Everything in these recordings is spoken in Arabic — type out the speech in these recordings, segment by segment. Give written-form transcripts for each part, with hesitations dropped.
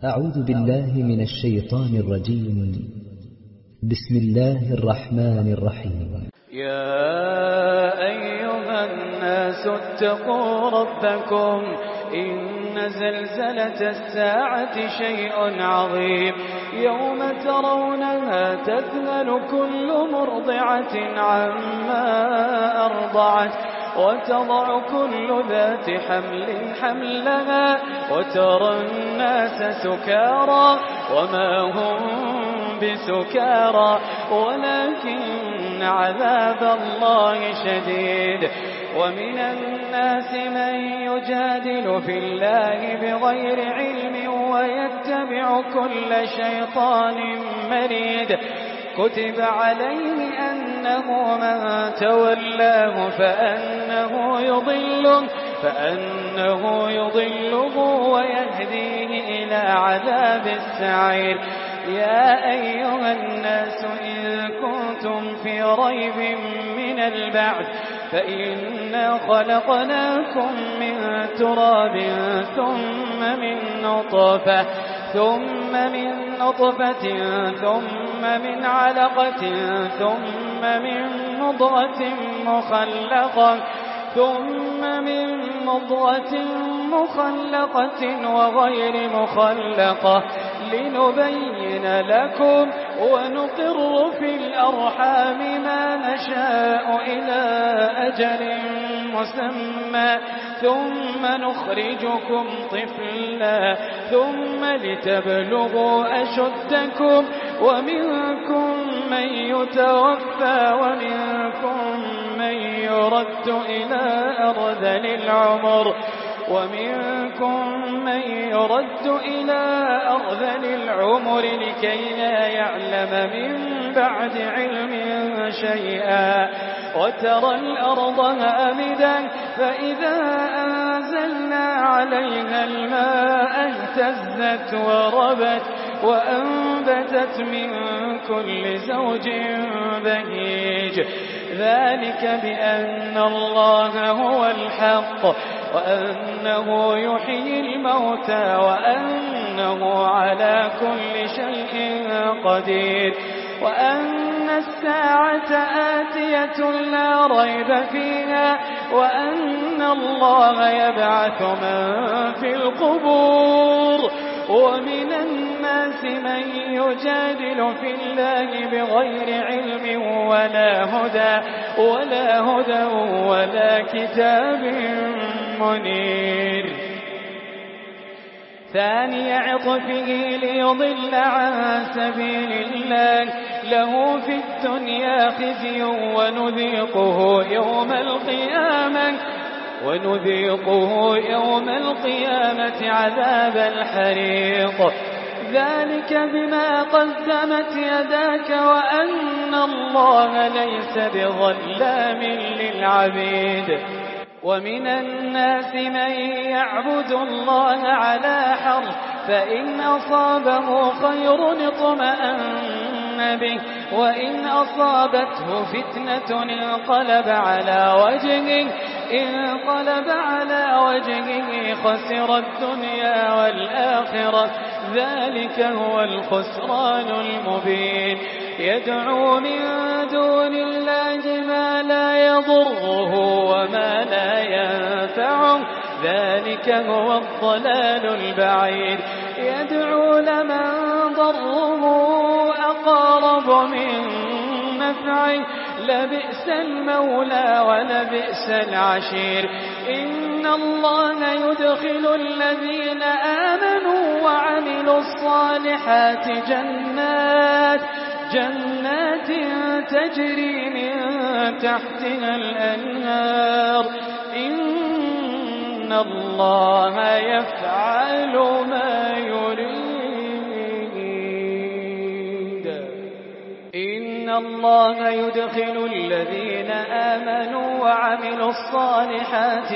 أعوذ بالله من الشيطان الرجيم. بسم الله الرحمن الرحيم. يا أيها الناس اتقوا ربكم إن زلزلة الساعة شيء عظيم يوم ترونها تذهل كل مرضعة عما أرضعت وتضع كل ذات حمل حملها وترى الناس سكارى وما هم بسكارى ولكن عذاب الله شديد. ومن الناس من يجادل في الله بغير علم ويتبع كل شيطان مريد. كتب عليه أنه من تولاه فأنه يضله ويهديه إلى عذاب السعير. يا أيها الناس إن كنتم في ريب من البعث فإنا خلقناكم من تراب ثم من نطفة ثم من علقة ثم من مضغة مخلقة وغير مخلقة لنبين لكم ونقر في الأرحام ما نشاء إلى أجل مسمى ثم نخرجكم طفلا ثم لتبلغوا أشدكم ومنكم من يتوفى ومنكم من يرد إلى أرذل العمر لكي لا يعلم من بعد علم شيئا. وترى الأرض هامدا فإذا أنزلنا عليها الماء اهتزت وربت وأنبتت من كل زوج بهيج. ذلك بأن الله هو الحق وأنه يحيي الموتى وأنه على كل شيء قدير وأن الساعة آتية لا ريب فيها وأن الله يبعث من في القبور. ومن الناس من يجادل في الله بغير علم ولا هدى ولا كتاب منير. ثاني عطفه ليضل عن سبيل الله له في الدنيا خزي ونذيقه يوم القيامة عذاب الحريق. ذلك بما قدمت يداك وأن الله ليس بظلام للعبيد. ومن الناس من يعبد الله على حرف فإن أصابه خير اطمأن به وإن أصابته فتنة انقلب على وجهه خسر الدنيا والآخرة. ذلك هو الخسران المبين. يدعو من دون الله ما لا يضره وما لا ينفعه. ذلك هو الضلال البعيد. يدعو لمن ضره أقرب من نفعه لبئس المولى ولبئس العشير. إن الله يدخل الذين آمنوا وعملوا الصالحات جنات تجري من تحتها الأنهار. إن الله يفعل ما يريد. إن الله يدخل الذين آمنوا وعملوا الصالحات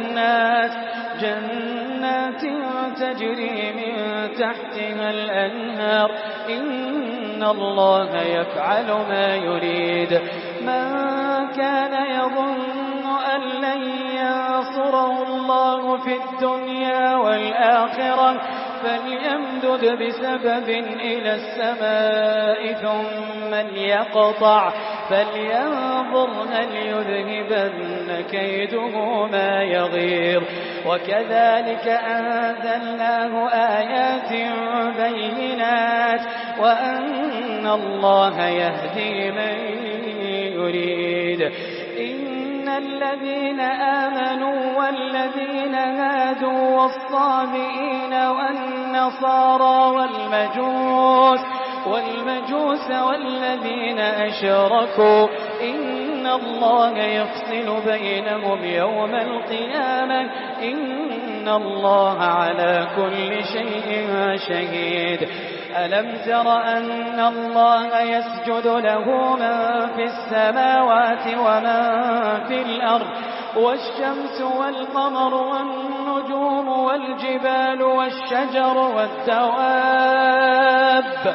جنات تجري من تحتها الأنهار. إن الله يفعل ما يريد. من كان يظن أن لن ينصره الله في الدنيا والآخرة فليمدد بسبب إلى السماء ثم ليقطع فلينظر هل يذهبن كيده ما يغير. وكذلك أنزلناه آيات بينات وأن الله يهدي من يريد. إن الذين آمنوا والذين هادوا والصابئين والنصارى والمجوس والذين أشركوا إن الله يفصل بينهم يوم القيامة إن الله على كل شيء شهيد. ألم تر أن الله يسجد له من في السماوات ومن في الأرض والشمس والقمر والنجوم والجبال والشجر والدواب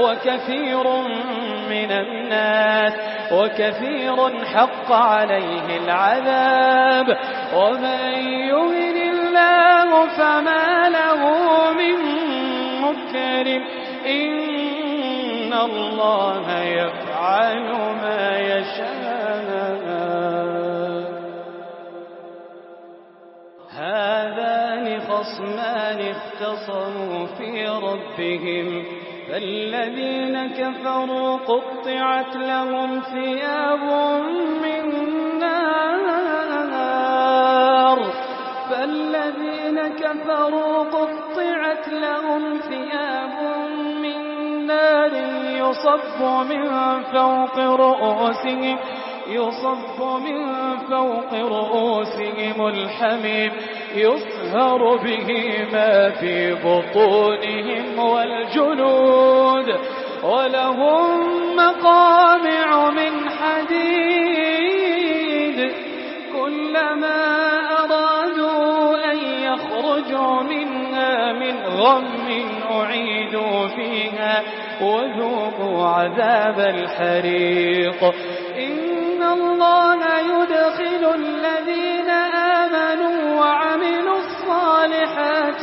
وكثير حق عليه العذاب ومن يهن الله فما له من مكرم إن الله يفعل ما يشاء. هذان خصمان اختصموا في ربهم فالذين كفروا قطعت لهم ثياب من نار يصب من فوق رؤوسهم الحميم يصهر به ما في بطونهم والجلود ولهم مقامع من حديد كلما أرادوا أن يخرجوا منها من غم أعيدوا فيها وذوقوا عذاب الحريق. إن الله يدخل الذين آمنوا وعملوا الصالحات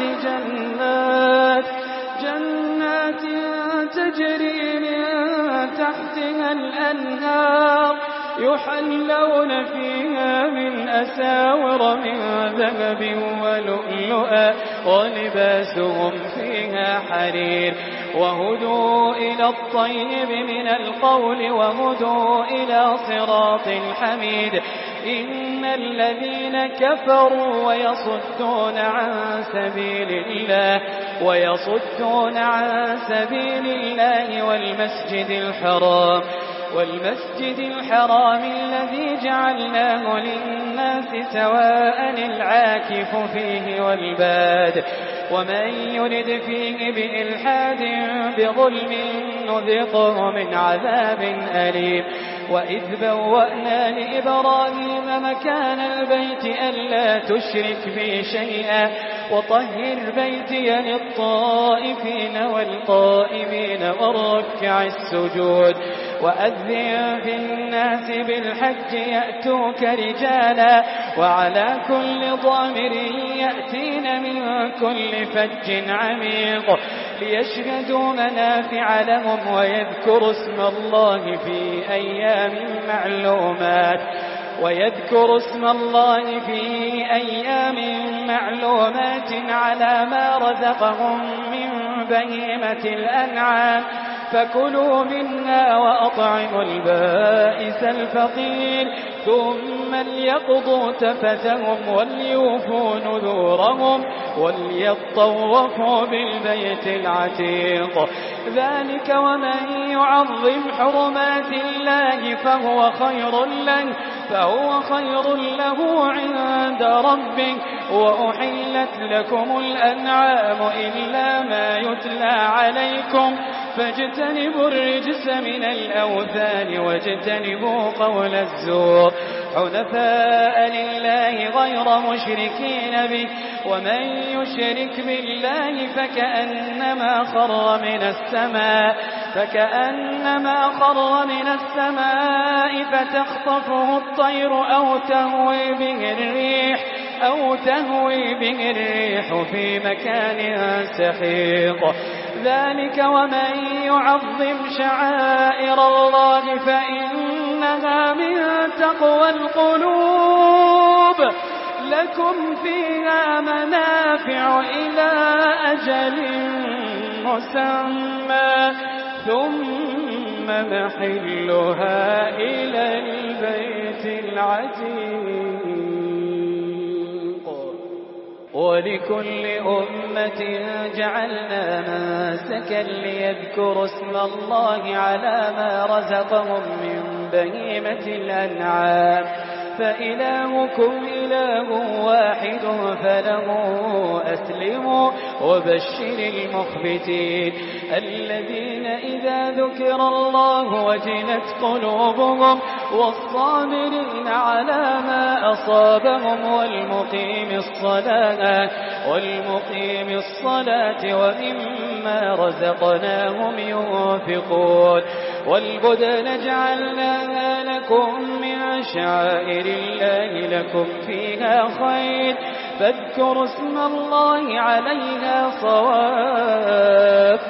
جنات تجري من تحتها الأنهار يحلون فيها من أساور من ذهب ولؤلؤا ولباسهم فيها حرير وهدوا إلى الطيب من القول وهدوا إلى صراط الحميد. إن الذين كفروا ويصدون عن سبيل الله والمسجد الحرام الذي جعلناه للناس سواء العاكف فيه والباد ومن يرد فيه بإلحاد بظلم نذقه من عذاب أليم. وإذ بوأنا لإبراهيم مكان البيت ألا تشرك بي شيئا وطهر بيتي للطائفين والقائمين والركع السجود. وأذن في الناس بالحج يأتوك رجالا وعلى كل ضامر يأتين من كل فج عميق ليشهدوا منافع لهم ويذكروا اسم الله في أيام معلومات على ما رزقهم من بهيمة الأنعام فكلوا منها وأطعموا البائس الفقير ثم ليقضوا تفثهم وليوفوا نذورهم وليطوفوا بالبيت العتيق. ذلك ومن يعظم حرمات الله فهو خير له عند ربه. وأحلت لكم الأنعام إلا ما يتلى عليكم فاجتنبوا الرجس من الأوثان واجتنبوا قول الزور حنفاء لله غير مشركين به ومن يشرك بالله فكأنما خر من السماء فتخطفه الطير أو تهوي به الريح أو تهوي به الريح في مكان سحيق ذلك ومن يعظم شعائر الله فإنها من تقوى القلوب لكم فيها منافع إلى أجل مسمى ثم محلها إلى البيت العتيق ولكل أمة جعلنا منسكا ليذكروا اسم الله على ما رزقهم من بهيمة الأنعام فإلهكم إله واحد فله أسلموا وبشر المخبتين الذين إذا ذكر الله وجلت قلوبهم والصابرين على ما أصابهم والمقيم الصلاة ومما رزقناهم ينفقون والبدن جعلناها لكم من شعائر الله لكم فيها خير فاذكروا اسم الله عليها صواف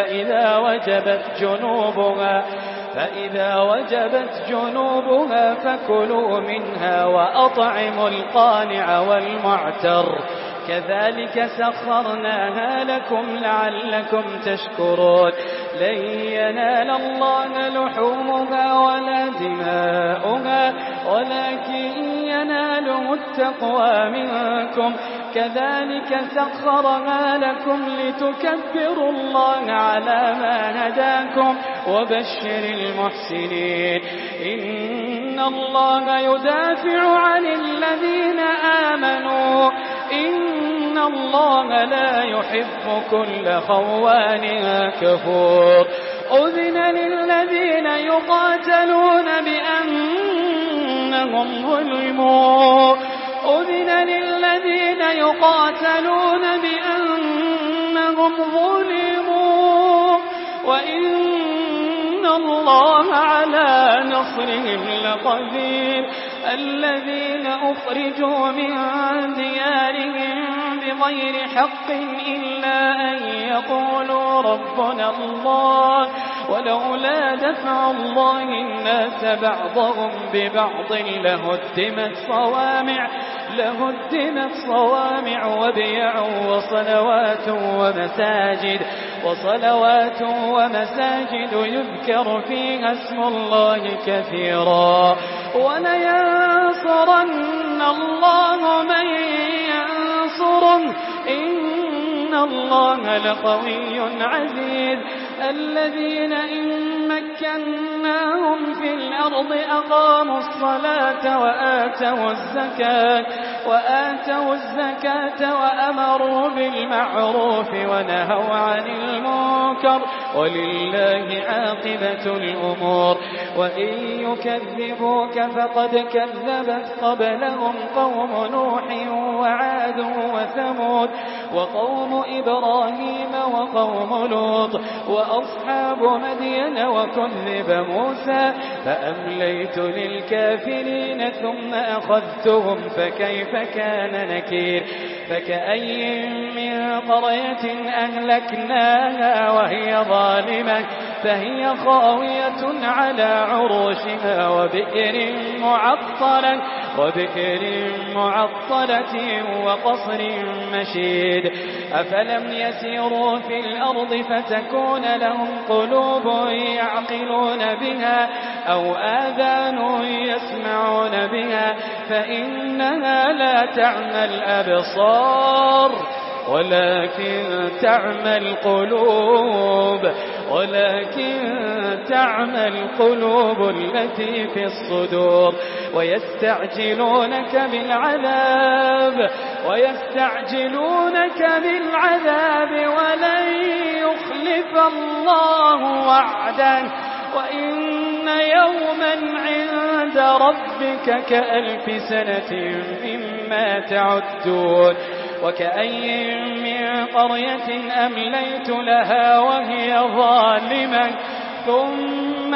فإذا وجبت جنوبها فكلوا منها وأطعموا القانع والمعتر كذلك سخرناها لكم لعلكم تشكرون لن ينال الله لحومها ولا دماؤها ولكن يناله التقوى منكم كذلك سخرها لكم لتكبروا الله على ما هداكم وبشر المحسنين إن الله يدافع عن الذين آمنوا إن الله لا يحب كل خوان كفور أذن للذين يقاتلون بأنهم ظلموا وإن الله على نصرهم لقدير الذين أخرجوا من ديارهم بغير حق إلا أن يقولوا ربنا الله ولولا دفع الله الناس بعضهم ببعض لهدمت صوامع وبيع وصلوات ومساجد يذكر فيها اسم الله كثيرا ولينصرن الله من ينصره إن الله لقوي عزيز الذين إن مكناهم في الأرض أقاموا الصلاة وآتوا الزكاة وأمروا بالمعروف ونهوا عن المنكر ولله عاقبة الأمور وإن يكذبوك فقد كذبت قبلهم قوم نوح وعاد وثمود وقوم إبراهيم وقوم لوط وأصحاب مدين وكذب موسى فأمليت للكافرين ثم أخذتهم فكيف كان نكير فكأي من قرية أهلكناها وهي ظالمة فهي خاوية على عروشها وبئر معطلة وقصر مشيد أفلم يسيروا في الأرض فتكون لهم قلوب يعقلون بها أو آذان يسمعون بها فإنها لا تعمى الأبصار ولكن تعمى القلوب التي في الصدور ويستعجلونك بالعذاب ولن يخلف الله وعده وإن يوما عند ربك كألف سنة مما تعدون وكأي من قرية أمليت لها وهي ظالمة ثم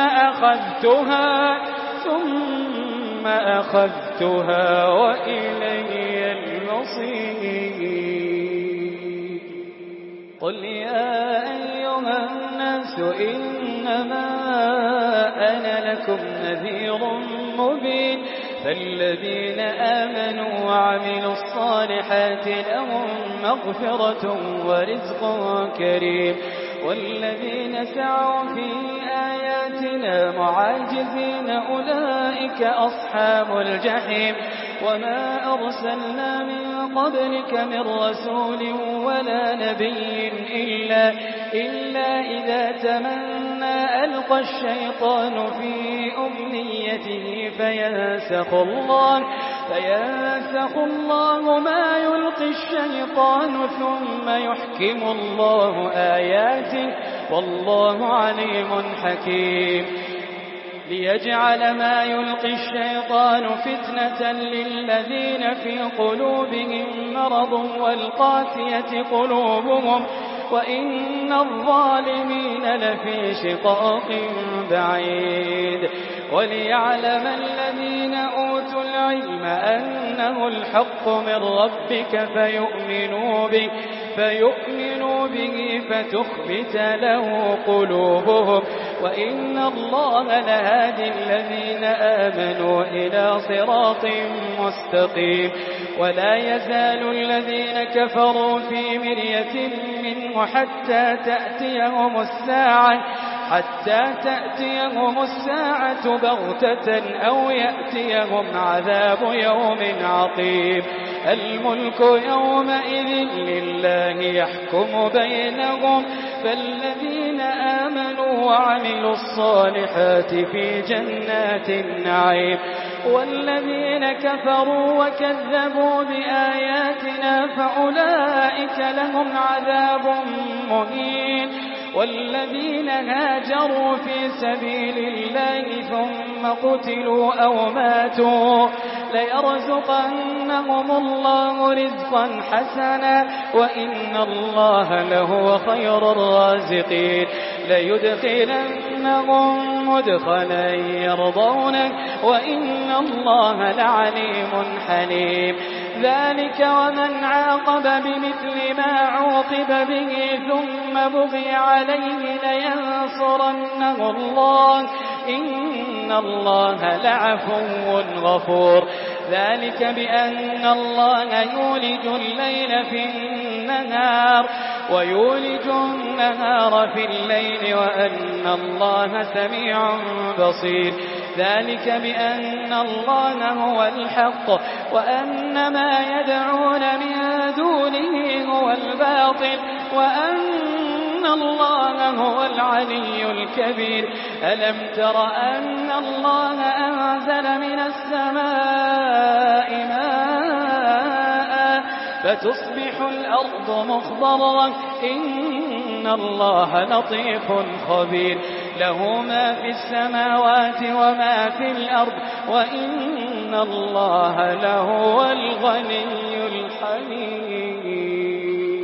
أخذتها وإلي المصير بصير قل يا أيها الناس إنما أنا لكم نذير مبين فالذين آمنوا وعملوا الصالحات لهم مغفرة ورزق كريم والذين سعوا في آياتنا معاجزين أولئك أصحاب الجحيم وما أرسلنا من قبلك من رسول ولا نبي إلا إذا تمنى ألقى الشيطان في أمنيته فينسخ الله ما يلقي الشيطان ثم يحكم الله آياته والله عليم حكيم ليجعل ما يلقي الشيطان فتنة للذين في قلوبهم مرض والقاسية قلوبهم وإن الظالمين لفي شقاق بعيد وليعلم الذين أوتوا العلم أنه الحق من ربك فيؤمنوا به فتخبت له قلوبهم وإن الله لهادي الذين آمنوا إلى صراط مستقيم ولا يزال الذين كفروا في مرية منه حتى تأتيهم الساعة بغتة أو يأتيهم عذاب يوم عقيم الملك يومئذ لله يحكم بينهم فالذين آمنوا وعملوا الصالحات في جنات النعيم والذين كفروا وكذبوا بآياتنا فأولئك لهم عذاب مهين والذين هاجروا في سبيل الله ثم قتلوا أو ماتوا ليرزقنهم الله رزقا حسنا وإن الله لهو خير الرازقين ليدخلنهم مدخلا يرضونه وإن الله لعليم حليم ذلك ومن عاقب بمثل ما عوقب به ثم بغي عليه لينصرنه الله إن الله لعفو غفور ذلك بأن الله يولج الليل في النهار ويولج النهار في الليل وأن الله سميع بصير ذلك بأن الله هو الحق وأن ما يدعون من دونه هو الباطل وأن الله هو العلي الكبير ألم تر أن الله أنزل من السماء ماء فتصبح الأرض مخضرا إن الله لطيف خبير له ما في السماوات وما في الأرض وإن الله لهو الغني الحميد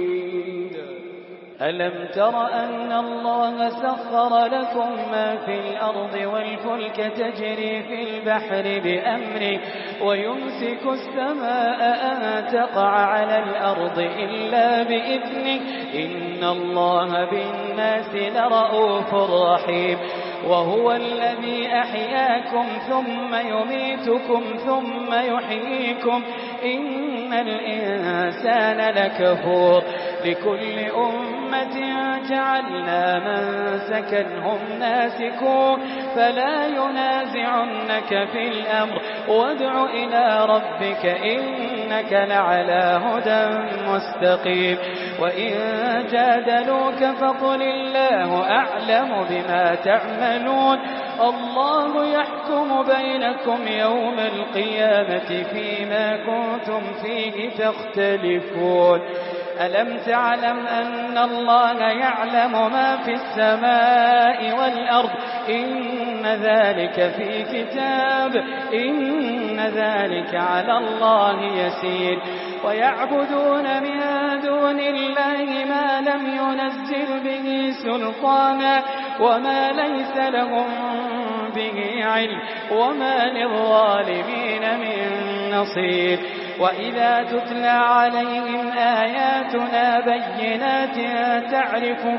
ألم تر أن الله سخر لكم ما في الأرض والفلك تجري في البحر بأمره ويمسك السماء أن تقع على الأرض إلا بإذنه إن الله بالناس لرؤوف رحيم وهو الذي أحياكم ثم يميتكم ثم يحييكم إن الإنسان لكفور لكل أمة جعلنا منسكا هم ناسكوه فلا ينازعنك في الأمر وادع إلى ربك إنك لعلى هدى مستقيم وإن جادلوك فقل الله أعلم بما تعملون الله يحكم بينكم يوم القيامة فيما كنتم فيه تختلفون ألم تعلم أن الله يعلم ما في السماء والأرض إن ذلك في كتاب إن ذلك على الله يسير ويعبدون من دون الله ما لم ينزل به سلطانا وما ليس لهم به علم وما للظالمين من نصير وإذا تتلى عليهم آياتنا بينات تعرف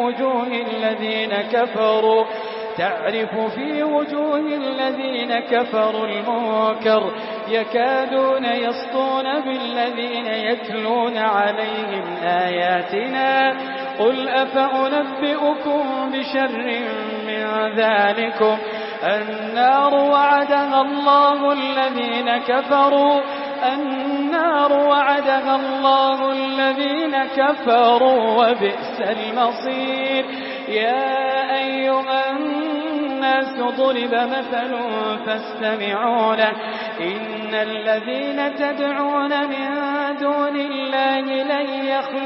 في وجوه الذين كفروا المنكر يكادون يسطون بالذين يتلون عليهم آياتنا قل أفأنبئكم بشر من ذلكم النار وعدها الله الذين كفروا وبئس المصير. يا أيها الناس ضرب مثل فاستمعوا له إن الذين تدعون من دون الله لن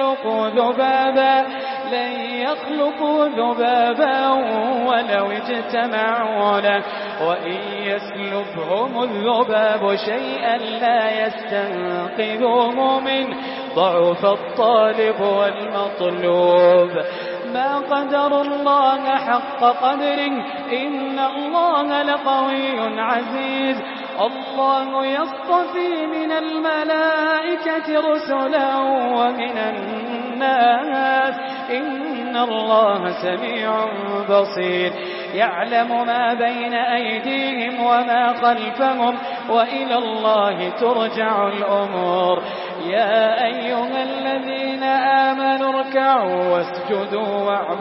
يخلقوا ذبابا ولو اجتمعوا له وإن يسلبهم الذباب شيئا لا يستنقذوه منه ضعف الطالب والمطلوب. ما قدر الله حق قدره إن الله لقوي عزيز. الله يصطفي من الملائكة رسلا ومن الناس إن الله سميع بصير. يعلم ما بين أيديهم وما خلفهم وإلى الله ترجع الأمور. يا أيها الذين آمنوا اركعوا واسجدوا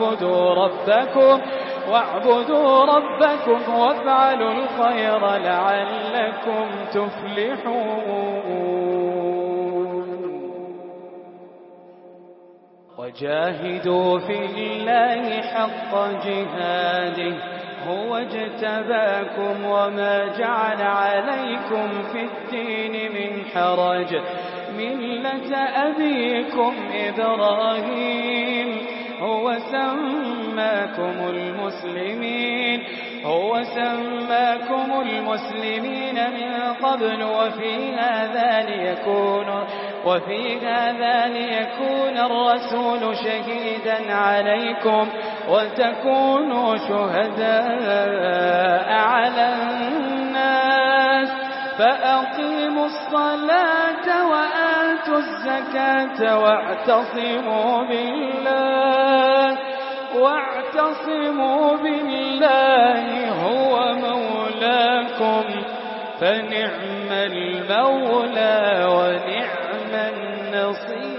واعبدوا ربكم وافعلوا الخير لعلكم تفلحون. وجاهدوا في الله حق جهاده هو اجتباكم وما جعل عليكم في الدين من حرج ملة أبيكم إبراهيم هو سماكم المسلمين من قبل وفي هذا ليكون الرسول شهيدا عليكم وتكونوا شهداء على الناس. فأقيموا الصلاة وآتوا الزكاة واعتصموا بالله هو مولاكم فنعم المولى ونعم النصير.